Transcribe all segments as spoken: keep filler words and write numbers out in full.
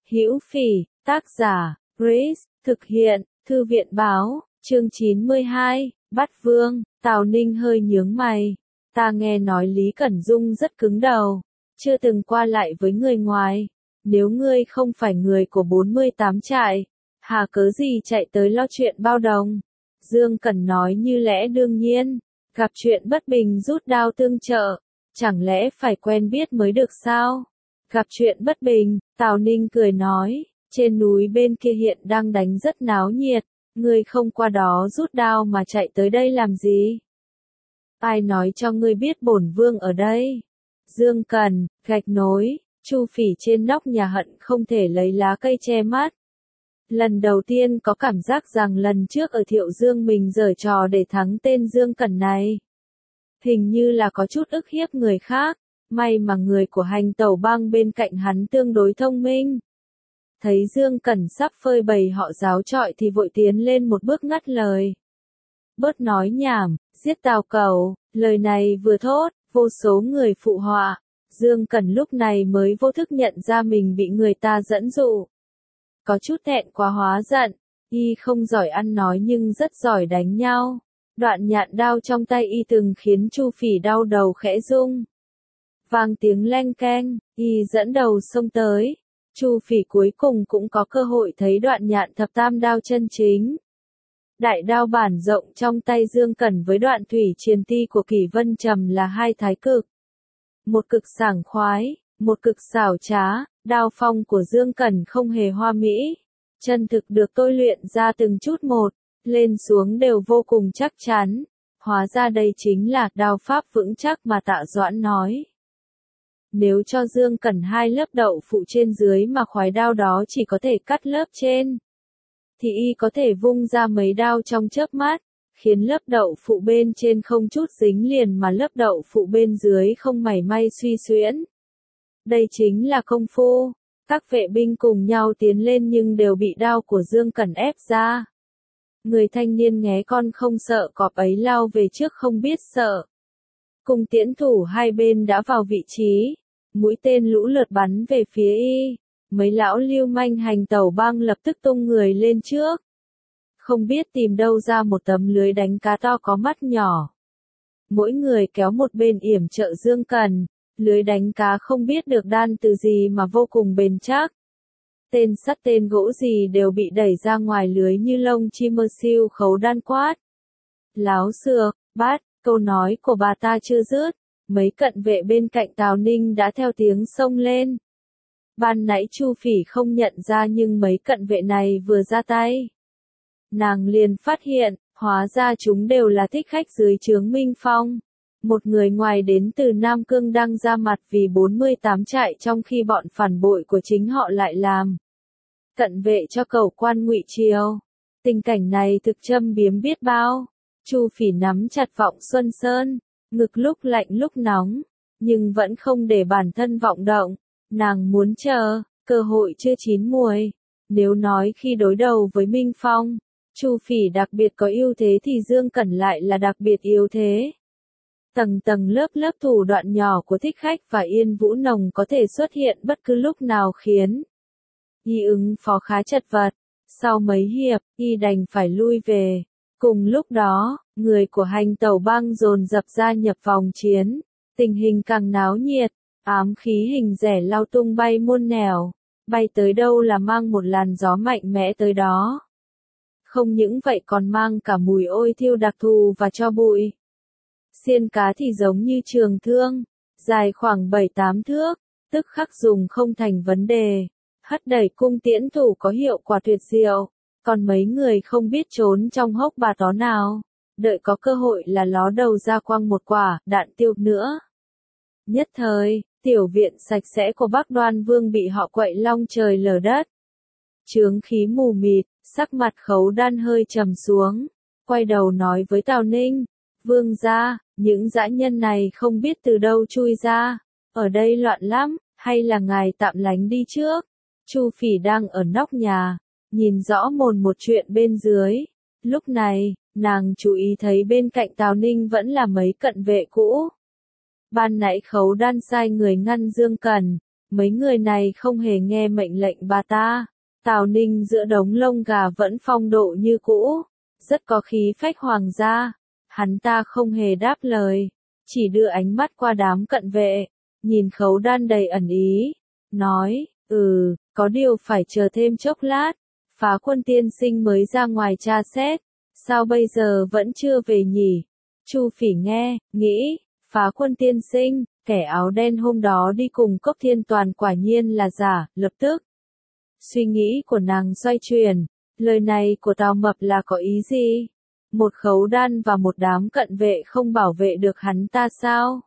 Hữu Phỉ, tác giả, Grace, thực hiện, Thư viện báo, chương chín mươi hai, Bắt Vương. Tào Ninh hơi nhướng mày. Ta nghe nói Lý Cẩn Dung rất cứng đầu, chưa từng qua lại với người ngoài. Nếu ngươi không phải người của bốn mươi tám trại, hà cớ gì chạy tới lo chuyện bao đồng? Dương Cẩn nói như lẽ đương nhiên, gặp chuyện bất bình rút đao tương trợ, chẳng lẽ phải quen biết mới được sao? Gặp chuyện bất bình, Tào Ninh cười nói, trên núi bên kia hiện đang đánh rất náo nhiệt, ngươi không qua đó rút đao mà chạy tới đây làm gì? Ai nói cho ngươi biết bổn vương ở đây? Dương Cẩn, gạch nối, Chu Phỉ trên nóc nhà hận không thể lấy lá cây che mắt. Lần đầu tiên có cảm giác rằng lần trước ở Thiệu Dương mình giở trò để thắng tên Dương Cẩn này. Hình như là có chút ức hiếp người khác, may mà người của Hành Tẩu Bang bên cạnh hắn tương đối thông minh. Thấy Dương Cẩn sắp phơi bày họ giáo trọi thì vội tiến lên một bước ngắt lời. Bớt nói nhảm, giết Tào Cẩu, lời này vừa thốt, vô số người phụ họa. Dương Cẩn lúc này mới vô thức nhận ra mình bị người ta dẫn dụ. Có chút thẹn quá hóa giận, y không giỏi ăn nói nhưng rất giỏi đánh nhau. Đoạn nhạn đao trong tay y từng khiến Chu Phỉ đau đầu khẽ rung. Vang tiếng leng keng, y dẫn đầu xông tới. Chu Phỉ cuối cùng cũng có cơ hội thấy đoạn nhạn thập tam đao chân chính. Đại đao bản rộng trong tay Dương Cẩn với đoạn thủy triền ti của Kỷ Vân Trầm là hai thái cực. Một cực sảng khoái, một cực xảo trá, đao phong của Dương Cẩn không hề hoa mỹ. Chân thực được tôi luyện ra từng chút một, lên xuống đều vô cùng chắc chắn. Hóa ra đây chính là đao pháp vững chắc mà Tạ Doãn nói. Nếu cho Dương Cẩn hai lớp đậu phụ trên dưới mà khoái đao đó chỉ có thể cắt lớp trên, thì y có thể vung ra mấy đao trong chớp mắt, khiến lớp đậu phụ bên trên không chút dính liền mà lớp đậu phụ bên dưới không mảy may suy xuyễn. Đây chính là công phu. Các vệ binh cùng nhau tiến lên nhưng đều bị đao của Dương Cẩn ép ra. Người thanh niên nghé con không sợ cọp ấy lao về trước không biết sợ. Cùng tiễn thủ hai bên đã vào vị trí, mũi tên lũ lượt bắn về phía y. Mấy lão lưu manh Hành Tẩu Bang lập tức tung người lên trước. Không biết tìm đâu ra một tấm lưới đánh cá to có mắt nhỏ. Mỗi người kéo một bên yểm trợ Dương Cẩn. Lưới đánh cá không biết được đan từ gì mà vô cùng bền chắc. Tên sắt tên gỗ gì đều bị đẩy ra ngoài lưới như lông chim mơ siêu khấu đan quát. Láo xược, bát, câu nói của bà ta chưa dứt. Mấy cận vệ bên cạnh Tào Ninh đã theo tiếng xông lên. Ban nãy Chu Phỉ không nhận ra nhưng mấy cận vệ này vừa ra tay. Nàng liền phát hiện, hóa ra chúng đều là thích khách dưới trướng Minh Phong. Một người ngoài đến từ Nam Cương đang ra mặt vì bốn mươi tám trại trong khi bọn phản bội của chính họ lại làm cận vệ cho Cẩu quan Ngụy Triều. Tình cảnh này thực châm biếm biết bao. Chu Phỉ nắm chặt Vọng Xuân Sơn, ngực lúc lạnh lúc nóng, nhưng vẫn không để bản thân vọng động. Nàng muốn chờ, cơ hội chưa chín muồi. Nếu nói khi đối đầu với Minh Phong, Chu Phỉ đặc biệt có ưu thế thì Dương Cẩn lại là đặc biệt yếu thế. Tầng tầng lớp lớp thủ đoạn nhỏ của thích khách và Yên Vũ Nồng có thể xuất hiện bất cứ lúc nào khiến y ứng phó khá chật vật. Sau mấy hiệp, y đành phải lui về. Cùng lúc đó, người của Hành Tẩu Bang dồn dập gia nhập vòng chiến. Tình hình càng náo nhiệt, ám khí hình rẻ lao tung bay muôn nẻo. Bay tới đâu là mang một làn gió mạnh mẽ tới đó. Không những vậy còn mang cả mùi ôi thiêu đặc thù và tro bụi. Xiên cá thì giống như trường thương, dài khoảng bảy tám thước, tức khắc dùng không thành vấn đề. Hất đẩy cung tiễn thủ có hiệu quả tuyệt diệu, còn mấy người không biết trốn trong hốc bà tó nào, đợi có cơ hội là ló đầu ra quăng một quả đạn tiêu nữa. Nhất thời, tiểu viện sạch sẽ của Bắc Đoan Vương bị họ quậy long trời lở đất. Chướng khí mù mịt, sắc mặt Khấu Đan hơi trầm xuống, quay đầu nói với Tào Ninh, Vương gia, những dã nhân này không biết từ đâu chui ra, ở đây loạn lắm, hay là ngài tạm lánh đi trước. Chu Phỉ đang ở nóc nhà, nhìn rõ mồn một chuyện bên dưới. Lúc này, nàng chú ý thấy bên cạnh Tào Ninh vẫn là mấy cận vệ cũ. Ban nãy Khấu Đan sai người ngăn Dương Cẩn, Mấy người này không hề nghe mệnh lệnh bà ta. Tào Ninh giữa đống lông gà vẫn phong độ như cũ, rất có khí phách hoàng gia. Hắn ta không hề đáp lời, chỉ đưa ánh mắt qua đám cận vệ, nhìn Khấu Đan đầy ẩn ý, nói, ừ, có điều phải chờ thêm chốc lát, Phá Quân tiên sinh mới ra ngoài tra xét, sao bây giờ vẫn chưa về nhỉ? Chu Phỉ nghe, nghĩ, Phá Quân tiên sinh, kẻ áo đen hôm đó đi cùng Cốc Thiên Toàn quả nhiên là giả, lập tức. Suy nghĩ của nàng xoay chuyển, lời này của Tào Mập là có ý gì? Một Khấu Đan và một đám cận vệ không bảo vệ được hắn ta sao?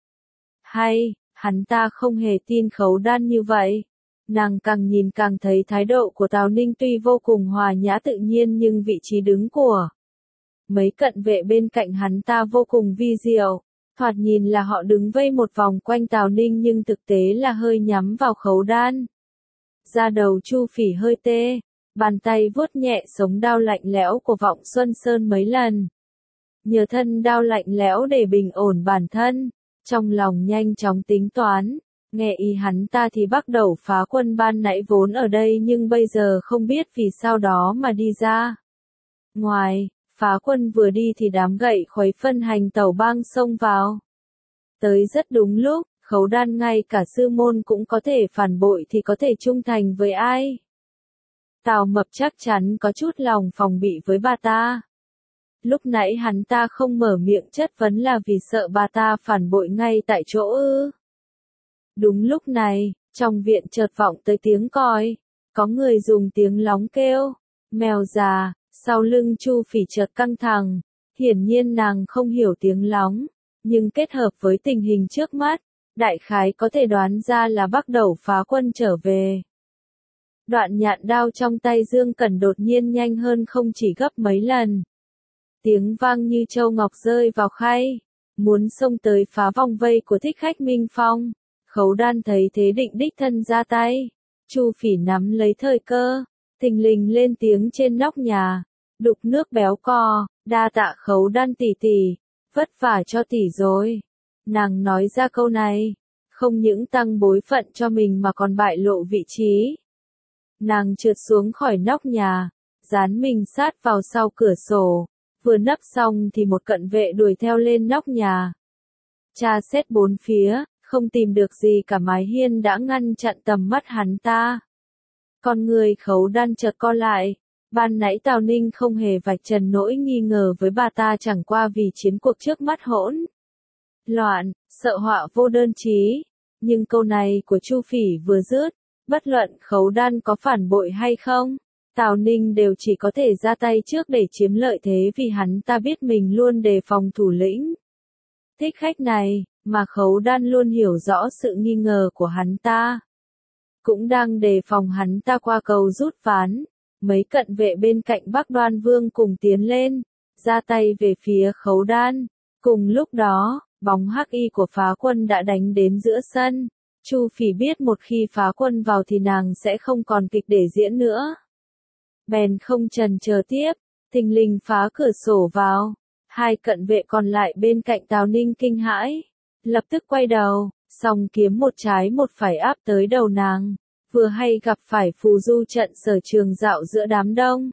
Hay, hắn ta không hề tin Khấu Đan như vậy? Nàng càng nhìn càng thấy thái độ của Tào Ninh tuy vô cùng hòa nhã tự nhiên nhưng vị trí đứng của mấy cận vệ bên cạnh hắn ta vô cùng vi diệu. Thoạt nhìn là họ đứng vây một vòng quanh Tào Ninh nhưng thực tế là hơi nhắm vào Khấu Đan. Da đầu Chu Phỉ hơi tê, bàn tay vuốt nhẹ sống đao lạnh lẽo của Vọng Xuân Sơn mấy lần. Nhờ thân đao lạnh lẽo để bình ổn bản thân, trong lòng nhanh chóng tính toán, nghe ý hắn ta thì bắt đầu Phá Quân ban nãy vốn ở đây nhưng bây giờ không biết vì sao đó mà đi ra. Ngoài, Phá Quân vừa đi thì đám gậy khuấy phân hành tẩu bang xông vào. Tới rất đúng lúc, Khấu Đan ngay cả sư môn cũng có thể phản bội thì có thể trung thành với ai? Tào Mập chắc chắn có chút lòng phòng bị với bà ta. Lúc nãy hắn ta không mở miệng chất vấn là vì sợ bà ta phản bội ngay tại chỗ ư. Đúng lúc này, trong viện chợt vọng tới tiếng còi, có người dùng tiếng lóng kêu, mèo già, sau lưng Chu Phỉ chợt căng thẳng, hiển nhiên nàng không hiểu tiếng lóng, nhưng kết hợp với tình hình trước mắt, đại khái có thể đoán ra là bắt đầu Phá Quân trở về. Đoạn nhạn đao trong tay Dương Cẩn đột nhiên nhanh hơn không chỉ gấp mấy lần. Tiếng vang như châu ngọc rơi vào khay, muốn xông tới phá vòng vây của Thích Khách Minh Phong. Khấu Đan thấy thế định đích thân ra tay. Chu Phỉ nắm lấy thời cơ, thình lình lên tiếng trên nóc nhà, đục nước béo cò, đa tạ Khấu Đan tỷ tỷ, vất vả cho tỷ rồi. Nàng nói ra câu này, không những tăng bối phận cho mình mà còn bại lộ vị trí. Nàng trượt xuống khỏi nóc nhà, dán mình sát vào sau cửa sổ, vừa nấp xong thì một cận vệ đuổi theo lên nóc nhà. Tra xét bốn phía, không tìm được gì cả mái hiên đã ngăn chặn tầm mắt hắn ta. Con người Khấu Đan chợt co lại, ban nãy Tào Ninh không hề vạch trần nỗi nghi ngờ với bà ta chẳng qua vì chiến cuộc trước mắt hỗn loạn, sợ họa vô đơn chí. Nhưng câu này của Chu Phỉ vừa dứt, bất luận Khấu Đan có phản bội hay không, Tào Ninh đều chỉ có thể ra tay trước để chiếm lợi thế vì hắn ta biết mình luôn đề phòng thủ lĩnh Thích Khách này, mà Khấu Đan luôn hiểu rõ sự nghi ngờ của hắn ta. Cũng đang đề phòng hắn ta qua cầu rút ván, mấy cận vệ bên cạnh Bắc Đoan Vương cùng tiến lên, ra tay về phía Khấu Đan. Cùng lúc đó, bóng hắc y của Phá Quân đã đánh đến giữa sân. Chu Phỉ biết một khi Phá Quân vào thì nàng sẽ không còn kịch để diễn nữa. Bèn không chần chờ tiếp, thình lình phá cửa sổ vào. Hai cận vệ còn lại bên cạnh Tào Ninh kinh hãi, lập tức quay đầu, song kiếm một trái một phải áp tới đầu nàng, vừa hay gặp phải phù du trận sở trường dạo giữa đám đông.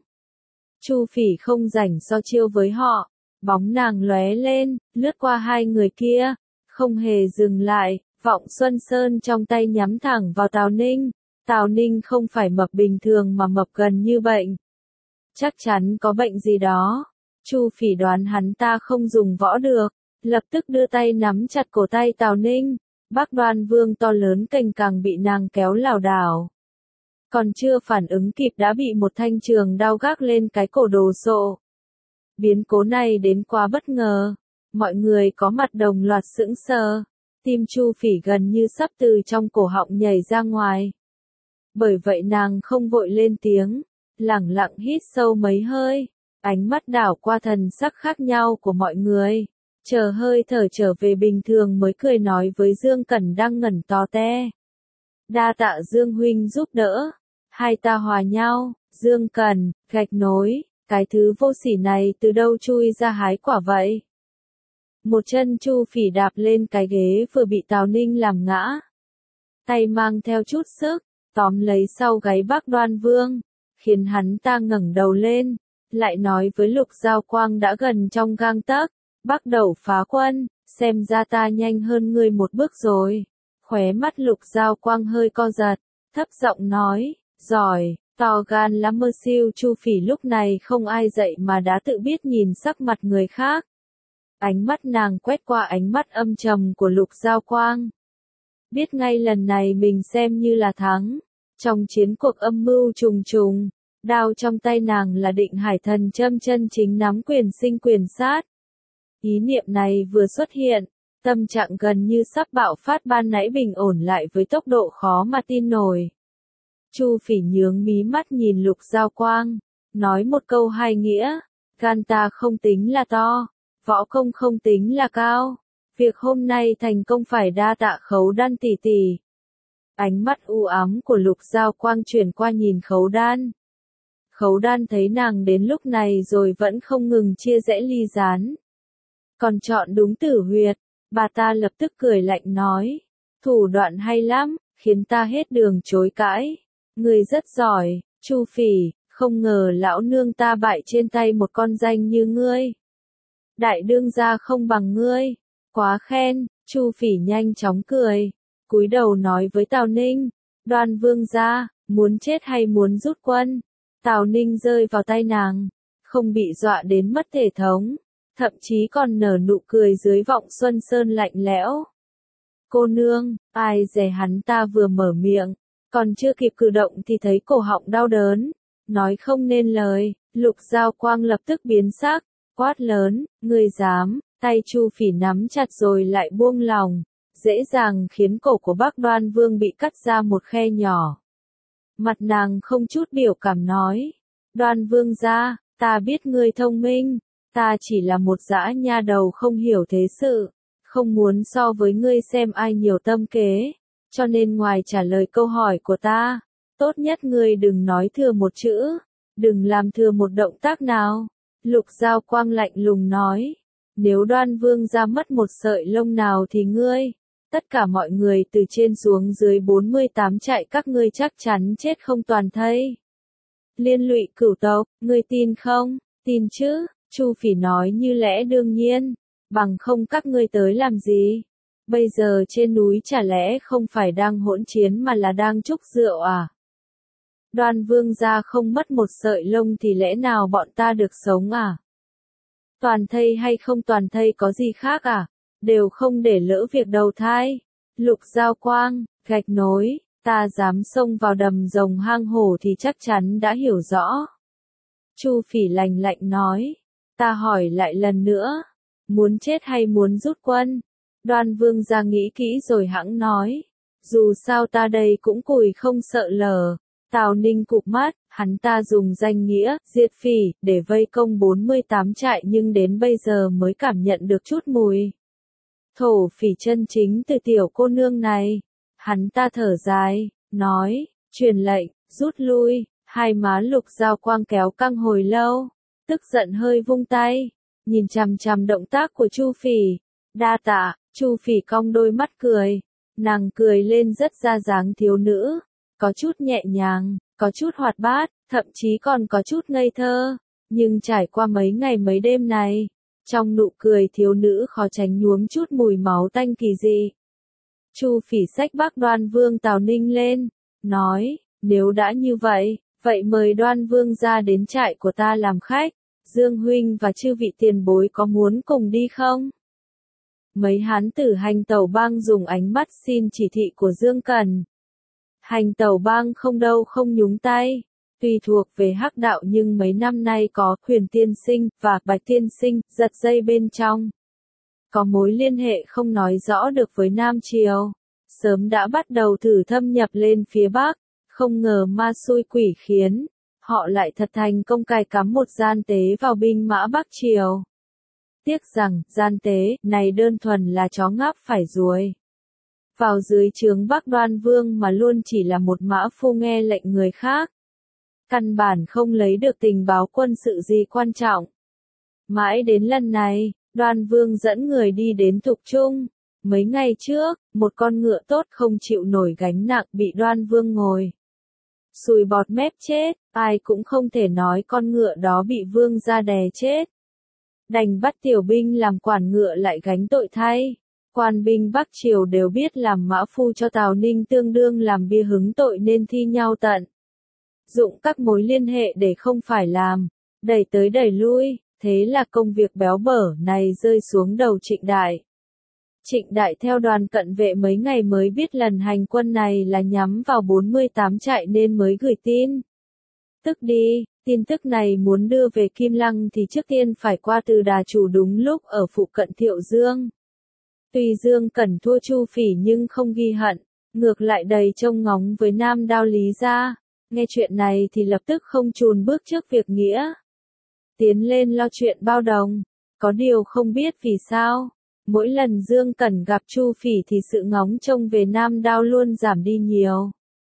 Chu Phỉ không rảnh so chiêu với họ, bóng nàng lóe lên, lướt qua hai người kia, không hề dừng lại, Vọng Xuân Sơn trong tay nhắm thẳng vào Tào Ninh. Tào Ninh không phải mập bình thường mà mập gần như bệnh. Chắc chắn có bệnh gì đó. Chu Phỉ đoán hắn ta không dùng võ được, lập tức đưa tay nắm chặt cổ tay Tào Ninh. Bắc Đoan Vương to lớn cành càng bị nàng kéo lảo đảo. Còn chưa phản ứng kịp đã bị một thanh trường đao gác lên cái cổ đồ sộ. Biến cố này đến quá bất ngờ, mọi người có mặt đồng loạt sững sờ, tim Chu Phỉ gần như sắp từ trong cổ họng nhảy ra ngoài. Bởi vậy nàng không vội lên tiếng, lẳng lặng hít sâu mấy hơi, ánh mắt đảo qua thần sắc khác nhau của mọi người, chờ hơi thở trở về bình thường mới cười nói với Dương Cẩn đang ngẩn to te. Đa tạ Dương huynh giúp đỡ, hai ta hòa nhau. Dương Cẩn, gạch nối, cái thứ vô sỉ này từ đâu chui ra hái quả vậy? Một chân Chu Phỉ đạp lên cái ghế vừa bị Tào Ninh làm ngã. tay mang theo chút sức, tóm lấy sau gáy Bác Đoan Vương, khiến hắn ta ngẩng đầu lên, lại nói với Lục Giao Quang đã gần trong gang tấc, Bắc Đẩu phá quân, xem ra ta nhanh hơn ngươi một bước rồi. Khóe mắt Lục Giao Quang hơi co giật, thấp giọng nói, giỏi, to gan lắm mơ siêu. Chu Phỉ lúc này không ai dạy mà đã tự biết nhìn sắc mặt người khác. Ánh mắt nàng quét qua ánh mắt âm trầm của Lục Giao Quang. Biết ngay lần này mình xem như là thắng. Trong chiến cuộc âm mưu trùng trùng, đao trong tay nàng là Định Hải Thần Châm chân chính nắm quyền sinh quyền sát. Ý niệm này vừa xuất hiện, tâm trạng gần như sắp bạo phát ban nãy bình ổn lại với tốc độ khó mà tin nổi. Chu Phỉ nhướng mí mắt nhìn Lục Giao Quang, nói một câu hai nghĩa, gan ta không tính là to, võ công không tính là cao, việc hôm nay thành công phải đa tạ Khấu Đan tỷ tỷ. Ánh mắt u ám của Lục Giao Quang chuyển qua nhìn Khấu Đan. Khấu Đan thấy nàng đến lúc này rồi vẫn không ngừng chia rẽ ly gián. Còn chọn đúng tử huyệt, bà ta lập tức cười lạnh nói, thủ đoạn hay lắm, khiến ta hết đường chối cãi. Ngươi rất giỏi, Chu Phỉ, không ngờ lão nương ta bại trên tay một con danh như ngươi. Đại đương gia không bằng ngươi, quá khen. Chu Phỉ nhanh chóng cười, cúi đầu nói với Tào Ninh, Đoan Vương gia, muốn chết hay muốn rút quân? Tào Ninh rơi vào tay nàng, không bị dọa đến mất thể thống, thậm chí còn nở nụ cười dưới vọng xuân sơn lạnh lẽo. Cô nương, ai dè hắn ta vừa mở miệng, còn chưa kịp cử động thì thấy cổ họng đau đớn, nói không nên lời. Lục Giao Quang lập tức biến sắc, quát lớn, ngươi dám? Tay Chu Phỉ nắm chặt rồi lại buông lòng, dễ dàng khiến cổ của Bác Đoan Vương bị cắt ra một khe nhỏ. Mặt nàng không chút biểu cảm nói, Đoan Vương gia, ta biết ngươi thông minh, ta chỉ là một dã nha đầu không hiểu thế sự, không muốn so với ngươi xem ai nhiều tâm kế, cho nên ngoài trả lời câu hỏi của ta, tốt nhất ngươi đừng nói thừa một chữ, đừng làm thừa một động tác nào. Lục Giao Quang lạnh lùng nói, nếu Đoan Vương gia mất một sợi lông nào thì ngươi, tất cả mọi người từ trên xuống dưới bốn mươi tám trại các ngươi chắc chắn chết không toàn thây. Liên lụy cửu tộc, ngươi tin không? Tin chứ? Chu Phỉ nói như lẽ đương nhiên, bằng không các ngươi tới làm gì? Bây giờ trên núi chả lẽ không phải đang hỗn chiến mà là đang chúc rượu à? Đoan Vương gia không mất một sợi lông thì lẽ nào bọn ta được sống à? Toàn thây hay không toàn thây có gì khác à? Đều không để lỡ việc đầu thai. Lục Giao Quang, gạch nối, ta dám xông vào đầm rồng hang hổ thì chắc chắn đã hiểu rõ. Chu Phỉ lạnh lạnh nói, ta hỏi lại lần nữa, muốn chết hay muốn rút quân? Đoan Vương gia nghĩ kỹ rồi hẵng nói, dù sao ta đây cũng cùi không sợ lở. Tào Ninh cụp mắt, hắn ta dùng danh nghĩa, diệt phỉ, để vây công bốn mươi tám trại nhưng đến bây giờ mới cảm nhận được chút mùi thổ phỉ chân chính từ tiểu cô nương này. Hắn ta thở dài, nói, truyền lệnh, rút lui. Hai má Lục Giao Quang kéo căng hồi lâu, tức giận hơi vung tay, nhìn chằm chằm động tác của Chu Phỉ. Đa tạ. Chu Phỉ cong đôi mắt cười, nàng cười lên rất ra dáng thiếu nữ, có chút nhẹ nhàng, có chút hoạt bát, thậm chí còn có chút ngây thơ, nhưng trải qua mấy ngày mấy đêm này, trong nụ cười thiếu nữ khó tránh nhuốm chút mùi máu tanh kỳ dị. Chu Phỉ xách Bác Đoan Vương Tào Ninh lên, nói, nếu đã như vậy, vậy mời Đoan Vương ra đến trại của ta làm khách, Dương huynh và chư vị tiền bối có muốn cùng đi không? Mấy hán tử Hành Tẩu Bang dùng ánh mắt xin chỉ thị của Dương Cẩn. Hành Tẩu Bang không đâu không nhúng tay, tuy thuộc về hắc đạo nhưng mấy năm nay có Huyền Tiên Sinh và Bạch Tiên Sinh giật dây bên trong. Có mối liên hệ không nói rõ được với Nam Triều, sớm đã bắt đầu thử thâm nhập lên phía Bắc, không ngờ ma xui quỷ khiến, họ lại thật thành công cài cắm một gian tế vào binh mã Bắc Triều. Tiếc rằng, gian tế này đơn thuần là chó ngáp phải ruồi. Vào dưới trướng Bác Đoan Vương mà luôn chỉ là một mã phu nghe lệnh người khác. Căn bản không lấy được tình báo quân sự gì quan trọng. Mãi đến lần này, Đoan Vương dẫn người đi đến Thục Trung. Mấy ngày trước, một con ngựa tốt không chịu nổi gánh nặng bị Đoan Vương ngồi sùi bọt mép chết, ai cũng không thể nói con ngựa đó bị vương gia đè chết. Đành bắt tiểu binh làm quản ngựa lại gánh tội thay. Quan binh Bắc Triều đều biết làm mã phu cho Tào Ninh tương đương làm bia hứng tội nên thi nhau tận dụng các mối liên hệ để không phải làm, đẩy tới đẩy lui, thế là công việc béo bở này rơi xuống đầu Trịnh Đại. Trịnh Đại theo đoàn cận vệ mấy ngày mới biết lần hành quân này là nhắm vào bốn mươi tám trại nên mới gửi tin tức đi. Tin tức này muốn đưa về Kim Lăng thì trước tiên phải qua từ Đà Chủ đúng lúc ở phụ cận Thiệu Dương. Tuy Dương Cẩn thua Chu Phỉ nhưng không ghi hận, ngược lại đầy trông ngóng với Nam Đao Lý gia. Nghe chuyện này thì lập tức không chùn bước trước việc nghĩa tiến lên lo chuyện bao đồng. Có điều không biết vì sao, mỗi lần Dương Cẩn gặp Chu Phỉ thì sự ngóng trông về Nam Đao luôn giảm đi nhiều.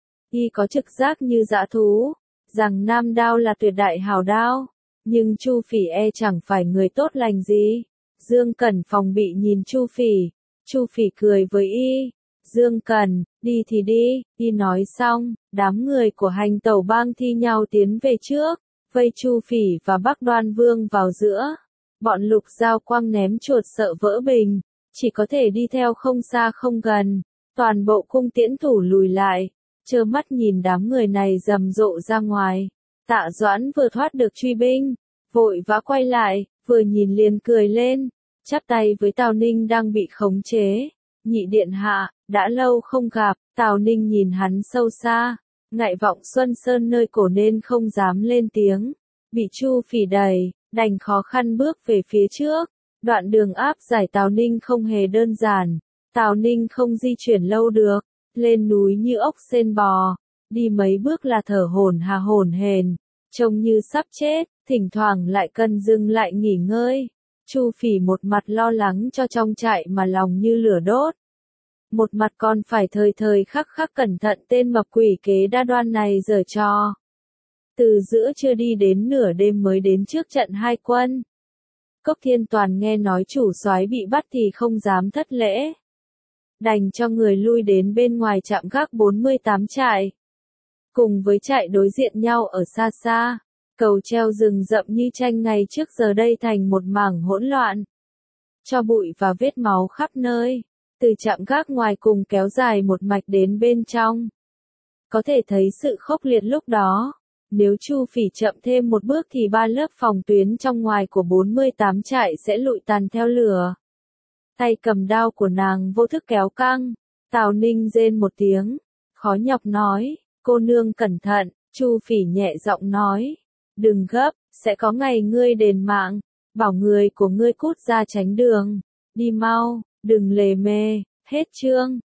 Y có trực giác như dã thú, rằng Nam Đao là tuyệt đại hào đao, nhưng Chu Phỉ e chẳng phải người tốt lành gì. Dương Cẩn phòng bị nhìn Chu Phỉ, Chu Phỉ cười với y. Dương Cẩn, đi thì đi, y nói xong, đám người của hành tẩu bang thi nhau tiến về trước, vây Chu Phỉ và Bắc Đoan Vương vào giữa. Bọn Lục Giao Quang ném chuột sợ vỡ bình, chỉ có thể đi theo không xa không gần. Toàn bộ cung tiễn thủ lùi lại, trơ mắt nhìn đám người này rầm rộ ra ngoài. Tạ Doãn vừa thoát được truy binh, vội vã quay lại, vừa nhìn liền cười lên, chắp tay với Tào Ninh đang bị khống chế. Nhị điện hạ, đã lâu không gặp. Tào Ninh nhìn hắn sâu xa, ngại vọng Xuân Sơn nơi cổ nên không dám lên tiếng. Bị Chu Phỉ đẩy, đành khó khăn bước về phía trước. Đoạn đường áp giải Tào Ninh không hề đơn giản. Tào Ninh không di chuyển lâu được, lên núi như ốc sên bò, đi mấy bước là thở hổn hà hổn hển, trông như sắp chết, thỉnh thoảng lại cần dừng lại nghỉ ngơi. Chu Phỉ một mặt lo lắng cho trong trại mà lòng như lửa đốt, một mặt còn phải thời thời khắc khắc cẩn thận tên mập quỷ kế đa đoan này giở trò. Từ giữa trưa đi đến nửa đêm mới đến trước trận hai quân. Cốc Thiên Toàn nghe nói chủ soái bị bắt thì không dám thất lễ, đành cho người lui đến bên ngoài trạm gác bốn mươi tám trại. Cùng với trại đối diện nhau ở xa xa, cầu treo rừng rậm như tranh ngày trước giờ đây thành một mảng hỗn loạn. Cho bụi và vết máu khắp nơi, từ trạm gác ngoài cùng kéo dài một mạch đến bên trong. Có thể thấy sự khốc liệt lúc đó. Nếu Chu Phỉ chậm thêm một bước thì ba lớp phòng tuyến trong ngoài của bốn mươi tám trại sẽ lụi tàn theo lửa. Tay cầm đao của nàng vô thức kéo căng. Tào Ninh rên một tiếng, khó nhọc nói, cô nương cẩn thận. Chu Phỉ nhẹ giọng nói, đừng gấp, sẽ có ngày ngươi đền mạng. Bảo người của ngươi cút ra tránh đường, đi mau, đừng lề mề. Hết chương.